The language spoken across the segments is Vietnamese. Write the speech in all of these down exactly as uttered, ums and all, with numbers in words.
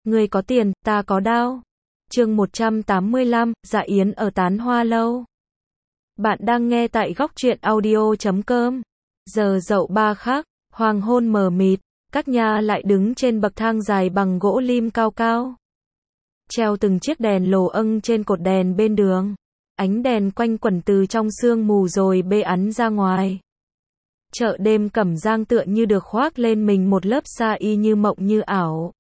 Ngươi có tiền, ta có đao. Chương một trăm tám mươi lăm, Dạ Yến ở Tán Hoa Lâu. Bạn đang nghe tại góc truyện audio chấm com. Giờ dậu ba khắc, hoàng hôn mờ mịt, các nhà lại đứng trên bậc thang dài bằng gỗ lim cao cao. Treo từng chiếc đèn lồ âng trên cột đèn bên đường. Ánh đèn quanh quẩn từ trong sương mù rồi bê ắn ra ngoài. Chợ đêm Cẩm Giang tựa như được khoác lên mình một lớp sa y như mộng như ảo.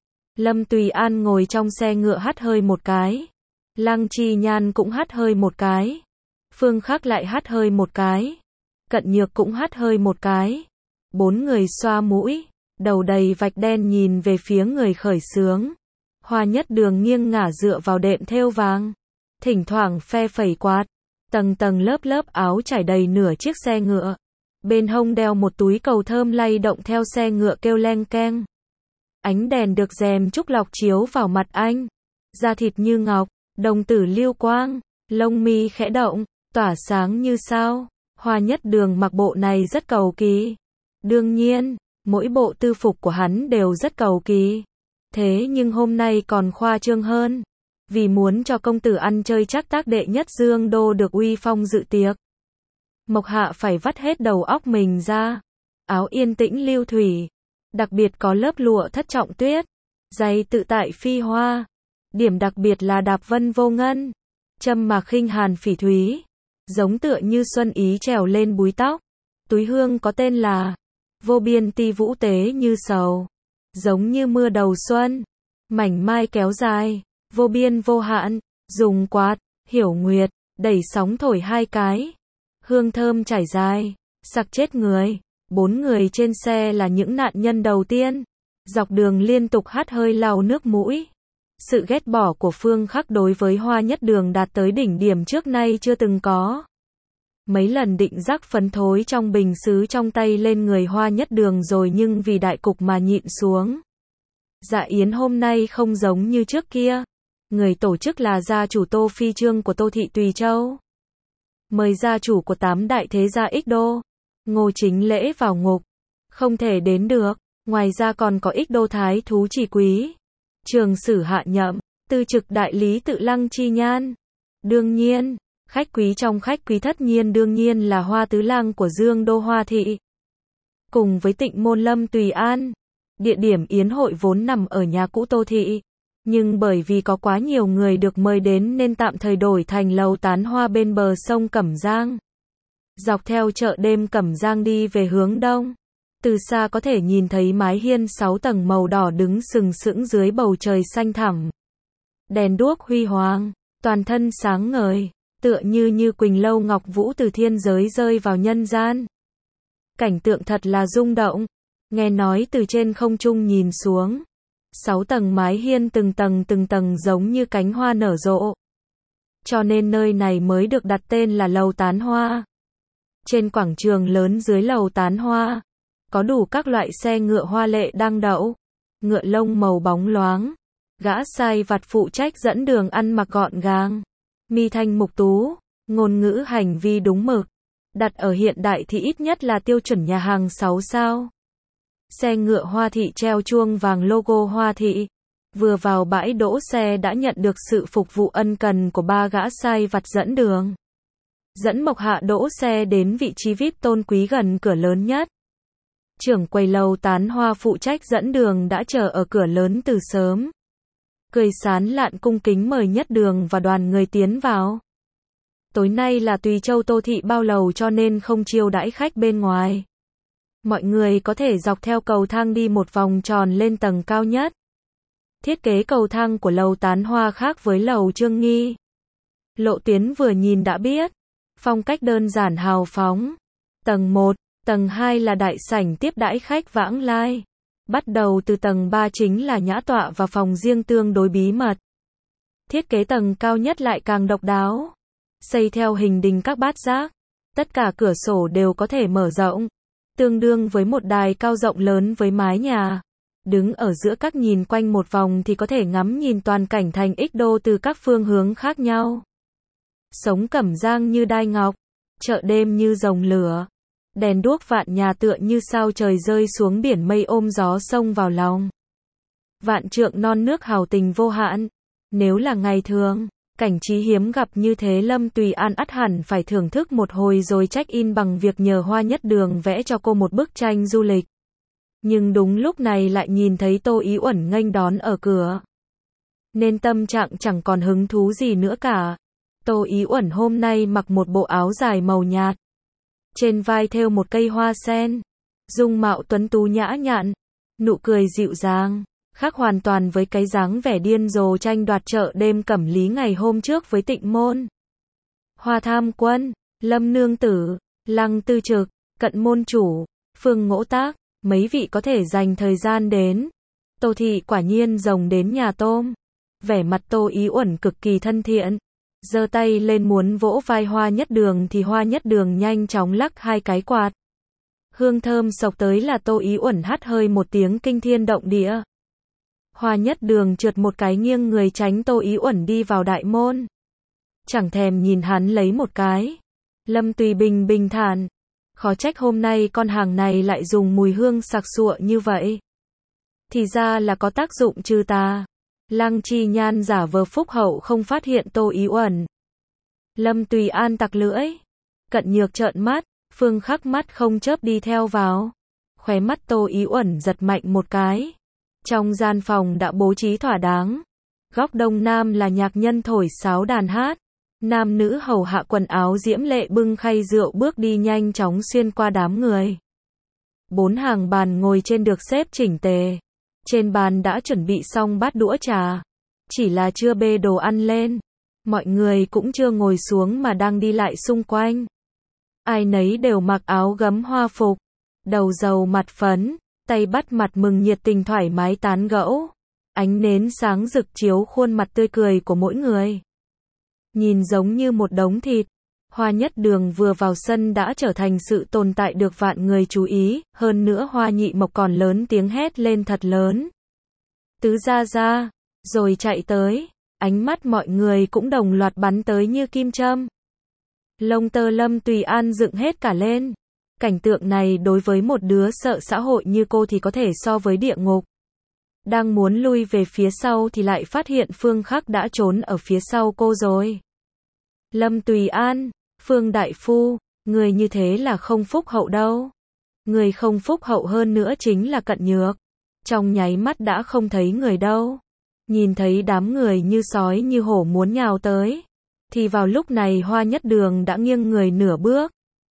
Lâm Tùy An ngồi trong xe ngựa hắt hơi một cái. Lăng Chi Nhan cũng hắt hơi một cái. Phương Khắc lại hắt hơi một cái. Cận Nhược cũng hắt hơi một cái. Bốn người xoa mũi, đầu đầy vạch đen nhìn về phía người khởi xướng. Hoa Nhất Đường nghiêng ngả dựa vào đệm thêu vàng, thỉnh thoảng phe phẩy quạt, tầng tầng lớp lớp áo trải đầy nửa chiếc xe ngựa. Bên hông đeo một túi cầu thơm lay động theo xe ngựa kêu leng keng. Ánh đèn được rèm trúc lọc chiếu vào mặt anh. Da thịt như ngọc, đồng tử lưu quang, lông mi khẽ động, tỏa sáng như sao. Hoa Nhất Đường mặc bộ này rất cầu kỳ. Đương nhiên, mỗi bộ tư phục của hắn đều rất cầu kỳ. Thế nhưng hôm nay còn khoa trương hơn. Vì muốn cho công tử ăn chơi chắc tác đệ nhất Dương Đô được uy phong dự tiệc. Mộc Hạ phải vắt hết đầu óc mình ra. Áo yên tĩnh lưu thủy. Đặc biệt có lớp lụa thất trọng tuyết. Giày tự tại phi hoa. Điểm đặc biệt là đạp vân vô ngân. Châm mà khinh hàn phỉ thúy. Giống tựa như xuân ý trèo lên búi tóc. Túi hương có tên là vô biên ti vũ tế như sầu. Giống như mưa đầu xuân. Mảnh mai kéo dài. Vô biên vô hạn. Dùng quạt, hiểu nguyệt, đẩy sóng thổi hai cái. Hương thơm trải dài. Sặc chết người. Bốn người trên xe là những nạn nhân đầu tiên. Dọc đường liên tục hắt hơi lau nước mũi. Sự ghét bỏ của Phương Khắc đối với Hoa Nhất Đường đạt tới đỉnh điểm trước nay chưa từng có. Mấy lần định rắc phấn thối trong bình sứ trong tay lên người Hoa Nhất Đường rồi nhưng vì đại cục mà nhịn xuống. Dạ Yến hôm nay không giống như trước kia. Người tổ chức là gia chủ Tô Phi Trương của Tô Thị Tùy Châu. Mời gia chủ của tám đại thế gia Ích Đô, Ngô Chính Lễ vào ngục. Không thể đến được. Ngoài ra còn có Ích Đô Thái Thú Chỉ Quý, Trường Sử Hạ Nhậm, tư trực đại lý tự Lăng Chi Nhan. Đương nhiên, khách quý trong khách quý tất nhiên đương nhiên là Hoa Tứ Lang của Dương Đô Hoa Thị. Cùng với Tịnh Môn Lâm Tùy An. Địa điểm yến hội vốn nằm ở nhà cũ Tô Thị. Nhưng bởi vì có quá nhiều người được mời đến nên tạm thời đổi thành lầu Tán Hoa bên bờ sông Cẩm Giang. Dọc theo chợ đêm Cẩm Giang đi về hướng đông. Từ xa có thể nhìn thấy mái hiên sáu tầng màu đỏ đứng sừng sững dưới bầu trời xanh thẳm. Đèn đuốc huy hoàng, toàn thân sáng ngời, tựa như như Quỳnh Lâu Ngọc Vũ từ thiên giới rơi vào nhân gian. Cảnh tượng thật là rung động. Nghe nói từ trên không trung nhìn xuống. Sáu tầng mái hiên từng tầng từng tầng giống như cánh hoa nở rộ. Cho nên nơi này mới được đặt tên là lầu Tán Hoa. Trên quảng trường lớn dưới lầu Tán Hoa, có đủ các loại xe ngựa hoa lệ đang đậu. Ngựa lông màu bóng loáng. Gã sai vặt phụ trách dẫn đường ăn mặc gọn gàng. Mi thanh mục tú, ngôn ngữ hành vi đúng mực. Đặt ở hiện đại thì ít nhất là tiêu chuẩn nhà hàng sáu sao. Xe ngựa Hoa Thị treo chuông vàng logo Hoa Thị. Vừa vào bãi đỗ xe đã nhận được sự phục vụ ân cần của ba gã sai vặt dẫn đường. Dẫn Mộc Hạ đỗ xe đến vị trí vi ai pi tôn quý gần cửa lớn nhất. Trưởng quầy lầu Tán Hoa phụ trách dẫn đường đã chờ ở cửa lớn từ sớm. Cười sán lạn cung kính mời Nhất Đường và đoàn người tiến vào. Tối nay là Tùy Châu Tô Thị bao lầu cho nên không chiêu đãi khách bên ngoài. Mọi người có thể dọc theo cầu thang đi một vòng tròn lên tầng cao nhất. Thiết kế cầu thang của lầu Tán Hoa khác với lầu Trương Nghi. Lộ tuyến vừa nhìn đã biết. Phong cách đơn giản hào phóng. Tầng một, tầng hai là đại sảnh tiếp đãi khách vãng lai. Bắt đầu từ tầng ba chính là nhã tọa và phòng riêng tương đối bí mật. Thiết kế tầng cao nhất lại càng độc đáo. Xây theo hình đình các bát giác. Tất cả cửa sổ đều có thể mở rộng. Tương đương với một đài cao rộng lớn với mái nhà. Đứng ở giữa các nhìn quanh một vòng thì có thể ngắm nhìn toàn cảnh thành Ích Đô từ các phương hướng khác nhau. Sống Cẩm Giang như đai ngọc. Chợ đêm như rồng lửa. Đèn đuốc vạn nhà tựa như sao trời rơi xuống biển mây ôm gió sông vào lòng. Vạn trượng non nước hào tình vô hạn. Nếu là ngày thường, cảnh trí hiếm gặp như thế Lâm Tùy An ắt hẳn phải thưởng thức một hồi rồi check-in bằng việc nhờ Hoa Nhất Đường vẽ cho cô một bức tranh du lịch. Nhưng đúng lúc này lại nhìn thấy Tô Ý Uẩn nghênh đón ở cửa. Nên tâm trạng chẳng còn hứng thú gì nữa cả. Tô Ý Uẩn hôm nay mặc một bộ áo dài màu nhạt. Trên vai thêu một cây hoa sen. Dung mạo tuấn tú nhã nhặn. Nụ cười dịu dàng. Khác hoàn toàn với cái dáng vẻ điên rồ tranh đoạt chợ đêm Cẩm Lý ngày hôm trước với Tịnh Môn. Hoa Tham Quân, Lâm Nương Tử, Lăng Tư Trực, Cận Môn Chủ, Phương Ngỗ Tác, mấy vị có thể dành thời gian đến. Tô Thị quả nhiên rồng đến nhà tôm. Vẻ mặt Tô Ý Uẩn cực kỳ thân thiện. Giơ tay lên muốn vỗ vai Hoa Nhất Đường thì Hoa Nhất Đường nhanh chóng lắc hai cái quạt. Hương thơm sộc tới là Tô Ý Uẩn hắt hơi một tiếng kinh thiên động địa. Hoa Nhất Đường trượt một cái nghiêng người tránh Tô Ý Uẩn đi vào đại môn. Chẳng thèm nhìn hắn lấy một cái. Lâm Tùy Bình bình thản. Khó trách hôm nay con hàng này lại dùng mùi hương sặc sụa như vậy. Thì ra là có tác dụng trừ tà. Lăng Chi Nhan giả vờ phúc hậu không phát hiện Tô Ý Uẩn. Lâm Tùy An tặc lưỡi. Cận Nhược trợn mắt, Phương Khắc mắt không chớp đi theo vào. Khóe mắt Tô Ý Uẩn giật mạnh một cái. Trong gian phòng đã bố trí thỏa đáng. Góc đông nam là nhạc nhân thổi sáo đàn hát. Nam nữ hầu hạ quần áo diễm lệ bưng khay rượu bước đi nhanh chóng xuyên qua đám người. Bốn hàng bàn ngồi trên được xếp chỉnh tề. Trên bàn đã chuẩn bị xong bát đũa trà. Chỉ là chưa bê đồ ăn lên. Mọi người cũng chưa ngồi xuống mà đang đi lại xung quanh. Ai nấy đều mặc áo gấm hoa phục. Đầu dầu mặt phấn. Tay bắt mặt mừng nhiệt tình thoải mái tán gẫu. Ánh nến sáng rực chiếu khuôn mặt tươi cười của mỗi người. Nhìn giống như một đống thịt. Hoa Nhất Đường vừa vào sân đã trở thành sự tồn tại được vạn người chú ý. Hơn nữa Hoa Nhị Mộc còn lớn tiếng hét lên thật lớn. Tứ gia gia. Rồi chạy tới. Ánh mắt mọi người cũng đồng loạt bắn tới như kim châm. Lông tơ Lâm Tùy An dựng hết cả lên. Cảnh tượng này đối với một đứa sợ xã hội như cô thì có thể so với địa ngục. Đang muốn lui về phía sau thì lại phát hiện Phương Khắc đã trốn ở phía sau cô rồi. Lâm Tùy An, Phương Đại Phu, người như thế là không phúc hậu đâu. Người không phúc hậu hơn nữa chính là Cận Nhược. Trong nháy mắt đã không thấy người đâu. Nhìn thấy đám người như sói như hổ muốn nhào tới. Thì vào lúc này Hoa Nhất Đường đã nghiêng người nửa bước.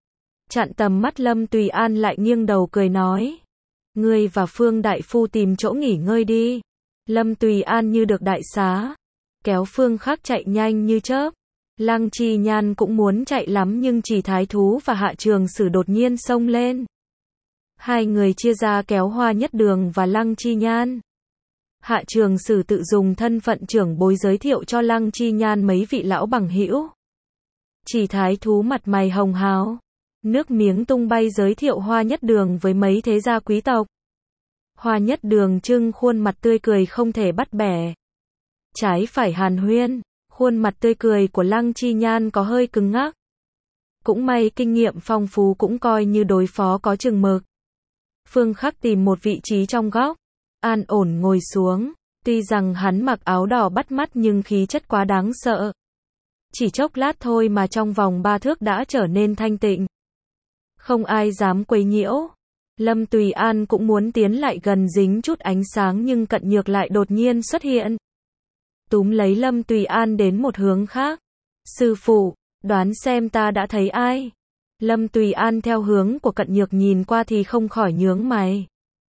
Chặn tầm mắt Lâm Tùy An lại nghiêng đầu cười nói. Ngươi và Phương Đại Phu tìm chỗ nghỉ ngơi đi. Lâm Tùy An như được đại xá. Kéo Phương Khắc chạy nhanh như chớp. Lăng Chi Nhan cũng muốn chạy lắm nhưng chỉ Thái Thú và Hạ Trường Sử đột nhiên xông lên. Hai người chia ra kéo Hoa Nhất Đường và Lăng Chi Nhan. Hạ Trường Sử tự dùng thân phận trưởng bối giới thiệu cho Lăng Chi Nhan mấy vị lão bằng hữu. Chỉ Thái Thú mặt mày hồng hào. Nước miếng tung bay giới thiệu Hoa Nhất Đường với mấy thế gia quý tộc. Hoa Nhất Đường trưng khuôn mặt tươi cười không thể bắt bẻ. Trái phải hàn huyên, khuôn mặt tươi cười của Lăng Chi Nhan có hơi cứng ngắc. Cũng may kinh nghiệm phong phú cũng coi như đối phó có chừng mực. Phương Khắc tìm một vị trí trong góc, an ổn ngồi xuống. Tuy rằng hắn mặc áo đỏ bắt mắt nhưng khí chất quá đáng sợ. Chỉ chốc lát thôi mà trong vòng ba thước đã trở nên thanh tịnh. Không ai dám quấy nhiễu. Lâm Tùy An cũng muốn tiến lại gần dính chút ánh sáng nhưng Cận Nhược lại đột nhiên xuất hiện. Túm lấy Lâm Tùy An đến một hướng khác. Sư phụ, đoán xem ta đã thấy ai? Lâm Tùy An theo hướng của Cận Nhược nhìn qua thì không khỏi nhướng mày.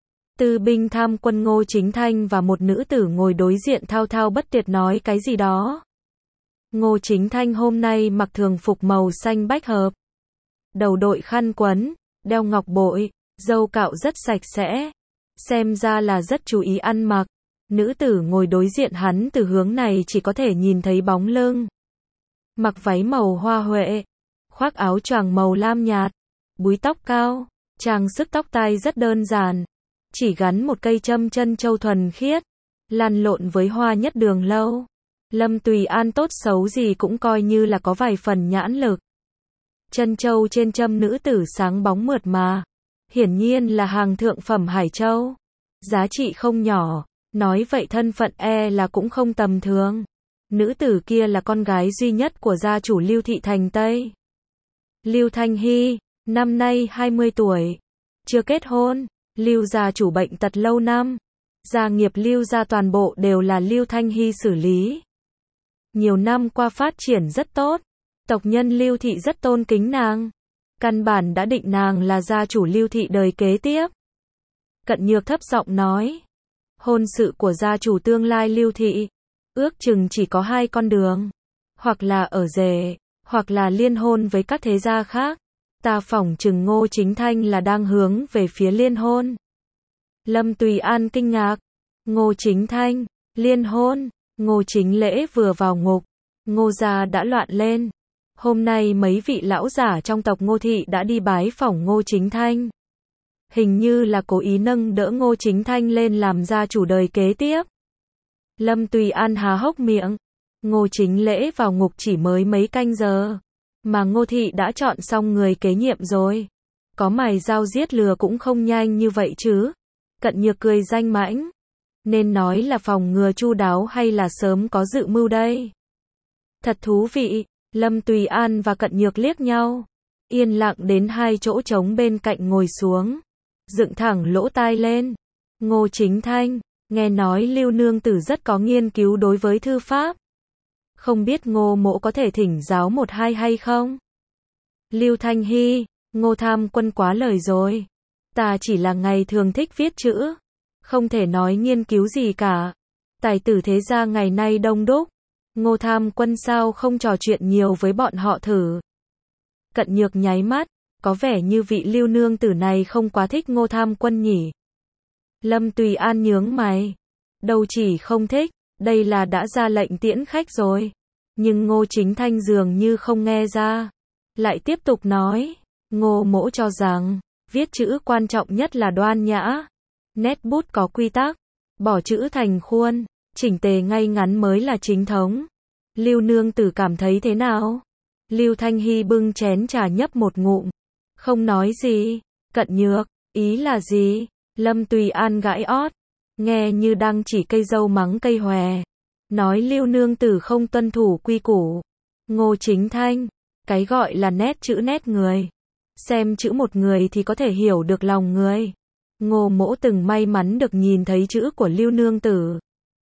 Tư binh tham quân Ngô Chính Thanh và một nữ tử ngồi đối diện thao thao bất tuyệt nói cái gì đó. Ngô Chính Thanh hôm nay mặc thường phục màu xanh bách hợp. Đầu đội khăn quấn, đeo ngọc bội, râu cạo rất sạch sẽ. Xem ra là rất chú ý ăn mặc. Nữ tử ngồi đối diện hắn từ hướng này chỉ có thể nhìn thấy bóng lưng. Mặc váy màu hoa huệ, khoác áo choàng màu lam nhạt, búi tóc cao, trang sức tóc tai rất đơn giản. Chỉ gắn một cây châm chân châu thuần khiết, lăn lộn với Hoa Nhất Đường lâu. Lâm Tùy An tốt xấu gì cũng coi như là có vài phần nhãn lực. Chân châu trên châm nữ tử sáng bóng mượt mà. Hiển nhiên là hàng thượng phẩm hải châu. Giá trị không nhỏ. Nói vậy thân phận e là cũng không tầm thường. Nữ tử kia là con gái duy nhất của gia chủ Lưu thị thành Tây. Lưu Thanh Hy, năm nay hai mươi tuổi, chưa kết hôn, Lưu gia chủ bệnh tật lâu năm. Gia nghiệp Lưu gia toàn bộ đều là Lưu Thanh Hy xử lý. Nhiều năm qua phát triển rất tốt, tộc nhân Lưu thị rất tôn kính nàng. Căn bản đã định nàng là gia chủ Lưu thị đời kế tiếp. Cận Nhược thấp giọng nói, hôn sự của gia chủ tương lai Lưu thị, ước chừng chỉ có hai con đường, hoặc là ở rể, hoặc là liên hôn với các thế gia khác. Ta phỏng chừng Ngô Chính Thanh là đang hướng về phía liên hôn. Lâm Tùy An kinh ngạc, Ngô Chính Thanh, liên hôn, Ngô Chính Lễ vừa vào ngục, Ngô gia đã loạn lên. Hôm nay mấy vị lão giả trong tộc Ngô thị đã đi bái phỏng Ngô Chính Thanh. Hình như là cố ý nâng đỡ Ngô Chính Thanh lên làm gia chủ đời kế tiếp. Lâm Tùy An há hốc miệng, Ngô Chính Lễ vào ngục chỉ mới mấy canh giờ, mà Ngô thị đã chọn xong người kế nhiệm rồi. Có mày dao giết lừa cũng không nhanh như vậy chứ. Cận Nhược cười danh mãnh, nên nói là phòng ngừa chu đáo hay là sớm có dự mưu đây. Thật thú vị. Lâm Tùy An và Cận Nhược liếc nhau, yên lặng đến hai chỗ trống bên cạnh ngồi xuống, dựng thẳng lỗ tai lên. Ngô Chính Thanh, nghe nói Lưu nương tử rất có nghiên cứu đối với thư pháp. Không biết Ngô mỗ có thể thỉnh giáo một hai hay không? Lưu Thanh Hy, Ngô Tham Quân quá lời rồi. Ta chỉ là ngày thường thích viết chữ, không thể nói nghiên cứu gì cả. Tài tử thế gia ngày nay đông đúc, Ngô Tham Quân sao không trò chuyện nhiều với bọn họ thử? Cận Nhược nháy mắt, có vẻ như vị Lưu nương tử này không quá thích Ngô Tham Quân nhỉ. Lâm Tùy An nhướng mày, đâu chỉ không thích, đây là đã ra lệnh tiễn khách rồi. Nhưng Ngô Chính Thanh dường như không nghe ra, lại tiếp tục nói, Ngô mỗ cho rằng, viết chữ quan trọng nhất là đoan nhã, nét bút có quy tắc, bỏ chữ thành khuôn, chỉnh tề ngay ngắn mới là chính thống. Lưu nương tử cảm thấy thế nào? Lưu Thanh Hy bưng chén trà nhấp một ngụm, không nói gì. Cận Nhược, ý là gì? Lâm Tùy An gãi ót, nghe như đang chỉ cây dâu mắng cây hòe, nói Lưu nương tử không tuân thủ quy củ. Ngô Chính Thanh, cái gọi là nét chữ nét người, xem chữ một người thì có thể hiểu được lòng người. Ngô mỗ từng may mắn được nhìn thấy chữ của Lưu nương tử,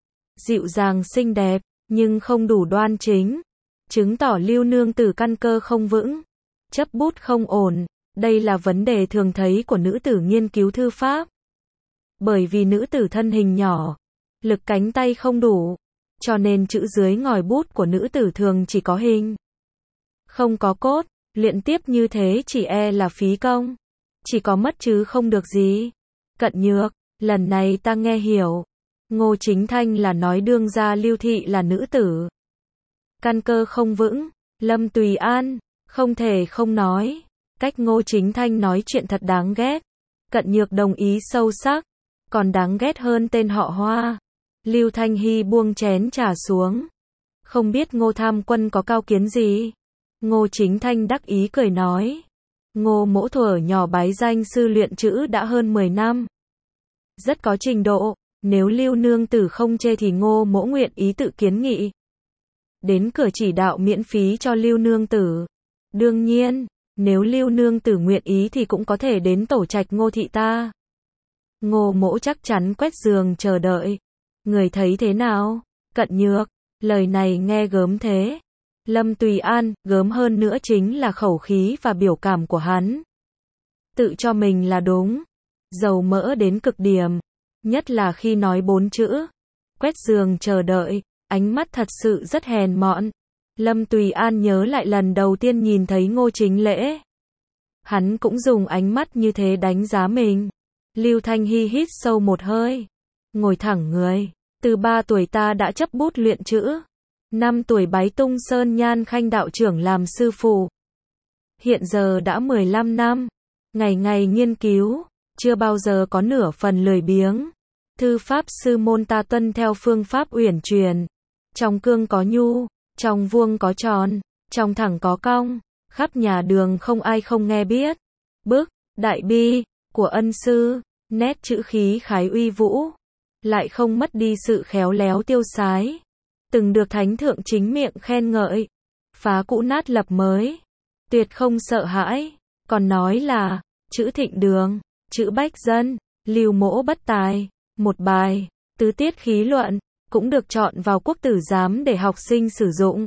dịu dàng xinh đẹp, nhưng không đủ đoan chính, chứng tỏ Lưu nương tử căn cơ không vững, chấp bút không ổn. Đây là vấn đề thường thấy của nữ tử nghiên cứu thư pháp. Bởi vì nữ tử thân hình nhỏ, lực cánh tay không đủ, cho nên chữ dưới ngòi bút của nữ tử thường chỉ có hình, không có cốt. Luyện tiếp như thế chỉ e là phí công, chỉ có mất chứ không được gì. Cận Nhược, lần này ta nghe hiểu. Ngô Chính Thanh là nói đương gia Lưu thị là nữ tử, căn cơ không vững. Lâm Tùy An, không thể không nói, cách Ngô Chính Thanh nói chuyện thật đáng ghét. Cận Nhược đồng ý sâu sắc, còn đáng ghét hơn tên họ Hoa. Lưu Thanh Hy buông chén trà xuống, không biết Ngô Tham Quân có cao kiến gì. Ngô Chính Thanh đắc ý cười nói, Ngô mỗ thuở nhỏ bái danh sư luyện chữ đã hơn mười năm, rất có trình độ. Nếu Lưu nương tử không chê thì Ngô mỗ nguyện ý tự kiến nghị, đến cửa chỉ đạo miễn phí cho Lưu nương tử. Đương nhiên, nếu Lưu nương tử nguyện ý thì cũng có thể đến tổ trạch Ngô thị ta. Ngô mỗ chắc chắn quét giường chờ đợi. Người thấy thế nào? Cận Nhược, lời này nghe gớm thế. Lâm Tùy An, gớm hơn nữa chính là khẩu khí và biểu cảm của hắn. Tự cho mình là đúng, dầu mỡ đến cực điểm, nhất là khi nói bốn chữ, quét giường chờ đợi, ánh mắt thật sự rất hèn mọn. Lâm Tùy An nhớ lại lần đầu tiên nhìn thấy Ngô Chính Lễ, hắn cũng dùng ánh mắt như thế đánh giá mình. Lưu Thanh Hy hít sâu một hơi, ngồi thẳng người. Từ ba tuổi ta đã chấp bút luyện chữ, năm tuổi bái Tung Sơn Nhan Khanh đạo trưởng làm sư phụ. Hiện giờ đã mười lăm năm, ngày ngày nghiên cứu, chưa bao giờ có nửa phần lười biếng. Thư pháp sư môn ta tuân theo phương pháp uyển chuyển, trong cương có nhu, trong vuông có tròn, trong thẳng có cong, khắp nhà đường không ai không nghe biết. Bức, đại bi, của ân sư, nét chữ khí khái uy vũ. lại không mất đi sự khéo léo tiêu sái. Từng được thánh thượng chính miệng khen ngợi. Phá cũ nát lập mới. Tuyệt không sợ hãi. Còn nói là, chữ thịnh đường, chữ bách dân, lưu mỗ bất tài. Một bài, tứ tiết khí luận, cũng được chọn vào quốc tử giám để học sinh sử dụng.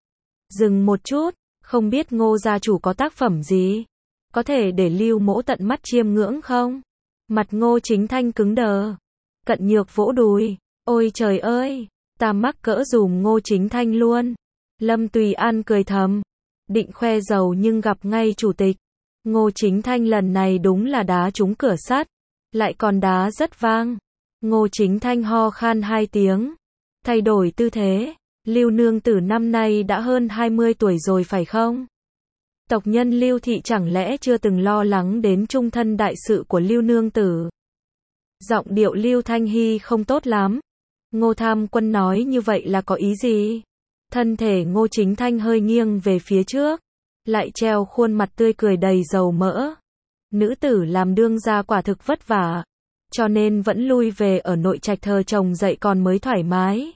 Dừng một chút, không biết Ngô gia chủ có tác phẩm gì? Có thể để lưu mỗ tận mắt chiêm ngưỡng không? Mặt Ngô Chính Thanh cứng đờ. Cận Nhược vỗ đùi. Ôi trời ơi, ta mắc cỡ dùm Ngô Chính Thanh luôn. Lâm Tùy An cười thầm. Định khoe giàu nhưng gặp ngay chủ tịch. Ngô Chính Thanh lần này đúng là đá trúng cửa sắt. Lại còn đá rất vang. Ngô Chính Thanh ho khan hai tiếng. Thay đổi tư thế. Lưu nương tử năm nay đã hơn hai mươi tuổi rồi phải không? Tộc nhân Lưu thị chẳng lẽ chưa từng lo lắng đến chung thân đại sự của Lưu nương tử? Giọng điệu Lưu Thanh Hy không tốt lắm. Ngô Tham Quân nói như vậy là có ý gì? Thân thể Ngô Chính Thanh hơi nghiêng về phía trước, lại treo khuôn mặt tươi cười đầy dầu mỡ. Nữ tử làm đương gia quả thực vất vả, cho nên vẫn lui về ở nội trạch thờ chồng dậy còn mới thoải mái.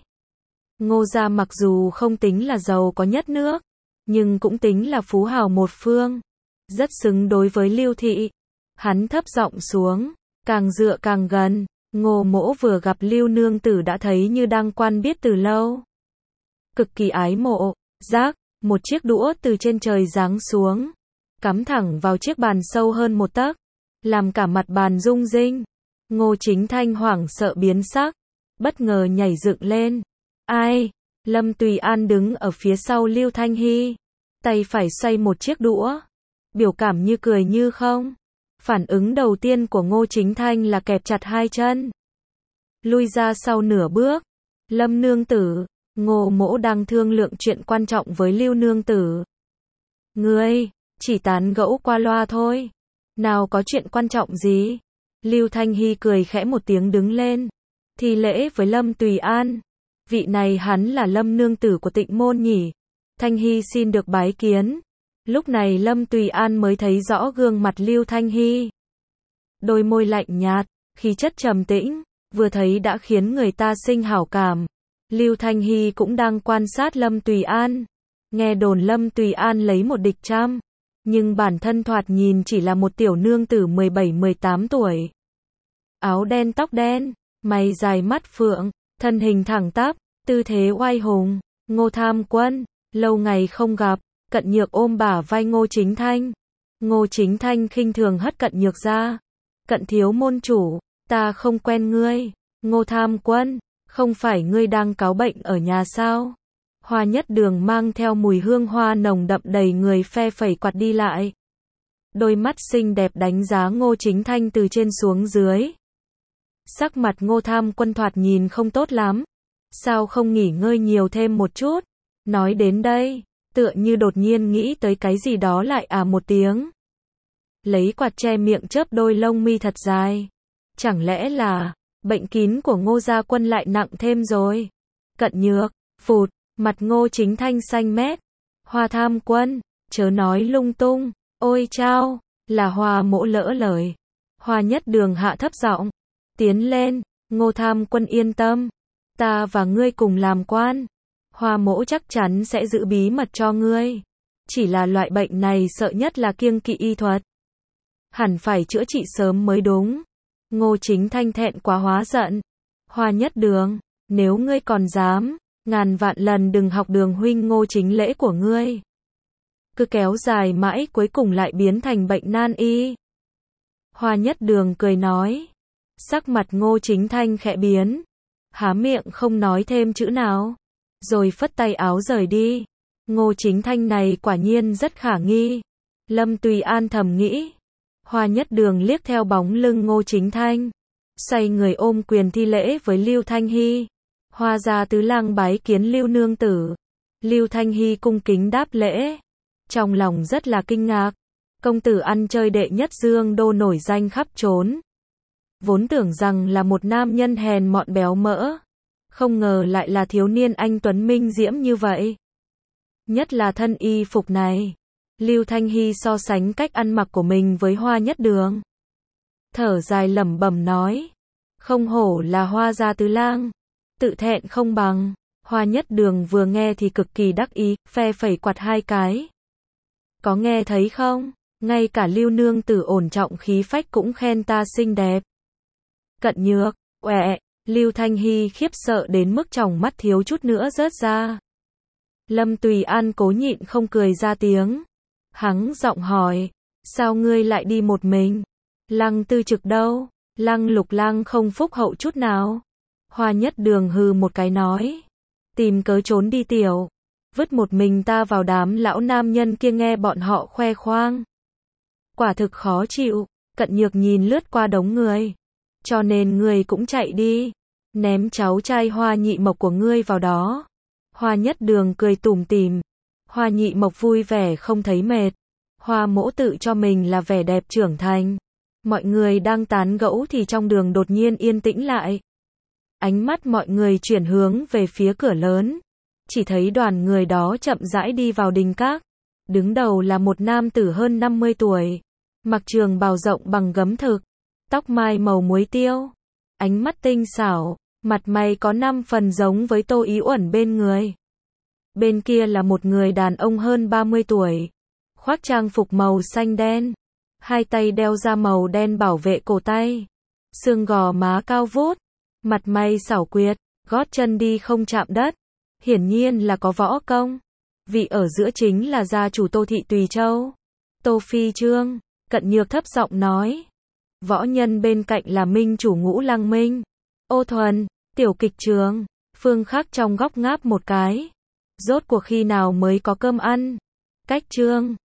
Ngô gia mặc dù không tính là giàu có nhất nước, nhưng cũng tính là phú hào một phương, rất xứng đối với Lưu thị. Hắn thấp giọng xuống, càng dựa càng gần. Ngô mỗ vừa gặp Lưu nương tử đã thấy như đang quen biết từ lâu. Cực kỳ ái mộ. Rác, một chiếc đũa từ trên trời giáng xuống, cắm thẳng vào chiếc bàn sâu hơn một tấc, làm cả mặt bàn rung rinh. Ngô Chính Thanh hoảng sợ biến sắc, bất ngờ nhảy dựng lên. Ai? Lâm Tùy An đứng ở phía sau Lưu Thanh Hy, tay phải xoay một chiếc đũa, biểu cảm như cười như không. Phản ứng đầu tiên của Ngô Chính Thanh là kẹp chặt hai chân, lui ra sau nửa bước. Lâm nương tử, Ngô mỗ đang thương lượng chuyện quan trọng với Lưu nương tử. Ngươi, chỉ tán gẫu qua loa thôi. Nào có chuyện quan trọng gì? Lưu Thanh Hy cười khẽ một tiếng đứng lên, thi lễ với Lâm Tùy An. Vị này hắn là Lâm nương tử của Tịnh môn nhỉ? Thanh Hy xin được bái kiến. Lúc này Lâm Tùy An mới thấy rõ gương mặt Lưu Thanh Hy. Đôi môi lạnh nhạt, khí chất trầm tĩnh, vừa thấy đã khiến người ta sinh hảo cảm. Lưu Thanh Hy cũng đang quan sát Lâm Tùy An. Nghe đồn Lâm Tùy An lấy một địch trăm, nhưng bản thân thoạt nhìn chỉ là một tiểu nương tử mười bảy mười tám tuổi. Áo đen tóc đen, mày dài mắt phượng, thân hình thẳng tắp, tư thế oai hùng. Ngô Tham Quân, lâu ngày không gặp. Cận Nhược ôm bả vai Ngô Chính Thanh. Ngô Chính Thanh khinh thường hất Cận Nhược ra. Cận thiếu môn chủ, ta không quen ngươi. Ngô Tham Quân, không phải ngươi đang cáu bệnh ở nhà sao? Hoa Nhất Đường mang theo mùi hương hoa nồng đậm đầy người phe phẩy quạt đi lại. Đôi mắt xinh đẹp đánh giá Ngô Chính Thanh từ trên xuống dưới. Sắc mặt Ngô Tham Quân thoạt nhìn không tốt lắm. Sao không nghỉ ngơi nhiều thêm một chút? Nói đến đây, tựa như đột nhiên nghĩ tới cái gì đó lại à một tiếng. Lấy quạt che miệng chớp đôi lông mi thật dài. Chẳng lẽ là bệnh kín của Ngô gia quân lại nặng thêm rồi? Cận Nhược, phụt, mặt Ngô Chính Thanh xanh mét. Hoa Tham Quân, chớ nói lung tung. Ôi chao, là Hoa mỗ lỡ lời. Hoa Nhất Đường hạ thấp giọng, tiến lên. Ngô Tham Quân yên tâm, ta và ngươi cùng làm quan. Hoa mỗ chắc chắn sẽ giữ bí mật cho ngươi. Chỉ là loại bệnh này sợ nhất là kiêng kỵ y thuật. Hẳn phải chữa trị sớm mới đúng. Ngô Chính Thanh thẹn quá hóa giận. Hoa Nhất Đường, nếu ngươi còn dám, ngàn vạn lần đừng học Đường huynh Ngô Chính Lễ của ngươi. Cứ kéo dài mãi cuối cùng lại biến thành bệnh nan y. Hoa Nhất Đường cười nói. Sắc mặt Ngô Chính Thanh khẽ biến, há miệng không nói thêm chữ nào, rồi phất tay áo rời đi. Ngô Chính Thanh này quả nhiên rất khả nghi. Lâm Tùy An thầm nghĩ. Hoa Nhất Đường liếc theo bóng lưng Ngô Chính Thanh, xoay người ôm quyền thi lễ với Lưu Thanh Hy. Hoa gia tứ lang bái kiến Lưu nương tử. Lưu Thanh Hy cung kính đáp lễ, trong lòng rất là kinh ngạc. Công tử ăn chơi đệ nhất Dương Đô nổi danh khắp trốn, vốn tưởng rằng là một nam nhân hèn mọn béo mỡ, không ngờ lại là thiếu niên anh tuấn minh diễm như vậy. Nhất là thân y phục này. Lưu Thanh Hy so sánh cách ăn mặc của mình với Hoa Nhất Đường, thở dài lẩm bẩm nói. Không hổ là Hoa gia tứ lang, tự thẹn không bằng. Hoa Nhất Đường vừa nghe thì cực kỳ đắc ý, phe phẩy quạt hai cái. Có nghe thấy không? Ngay cả Lưu nương tử ổn trọng khí phách cũng khen ta xinh đẹp. Cận Nhược, oẹ, Lưu Thanh Hy khiếp sợ đến mức tròng mắt thiếu chút nữa rớt ra. Lâm Tùy An cố nhịn không cười ra tiếng. Hắng giọng hỏi, sao ngươi lại đi một mình? Lăng Tư Trực đâu? Lăng Lục Lang không phúc hậu chút nào. Hoa Nhất Đường hừ một cái nói, tìm cớ trốn đi tiểu. Vứt một mình ta vào đám lão nam nhân kia nghe bọn họ khoe khoang. Quả thực khó chịu. Cận Nhược nhìn lướt qua đống người. Cho nên ngươi cũng chạy đi. Ném cháu trai Hoa Nhị Mộc của ngươi vào đó. Hoa Nhất Đường cười tủm tỉm. Hoa Nhị Mộc vui vẻ không thấy mệt. Hoa mỗ tự cho mình là vẻ đẹp trưởng thành. Mọi người đang tán gẫu thì trong đường đột nhiên yên tĩnh lại. Ánh mắt mọi người chuyển hướng về phía cửa lớn. Chỉ thấy đoàn người đó chậm rãi đi vào đình các. Đứng đầu là một nam tử hơn năm mươi tuổi. Mặc trường bào rộng bằng gấm thực. Tóc mai màu muối tiêu. Ánh mắt tinh xảo. Mặt mày có năm phần giống với Tô Ý Uẩn bên người. Bên kia là một người đàn ông hơn ba mươi tuổi. Khoác trang phục màu xanh đen. Hai tay đeo da màu đen bảo vệ cổ tay. Xương gò má cao vút. Mặt mày xảo quyệt. Gót chân đi không chạm đất. Hiển nhiên là có võ công. Vị ở giữa chính là gia chủ Tô Thị Tùy Châu. Tô Phi Trương. Cận Nhược thấp giọng nói. Võ nhân bên cạnh là minh chủ Ngũ Lăng Minh. Ô Thuần. Tiểu Kịch Trường. Phương Khắc trong góc ngáp một cái. Rốt cuộc khi nào mới có cơm ăn? Cách Trương.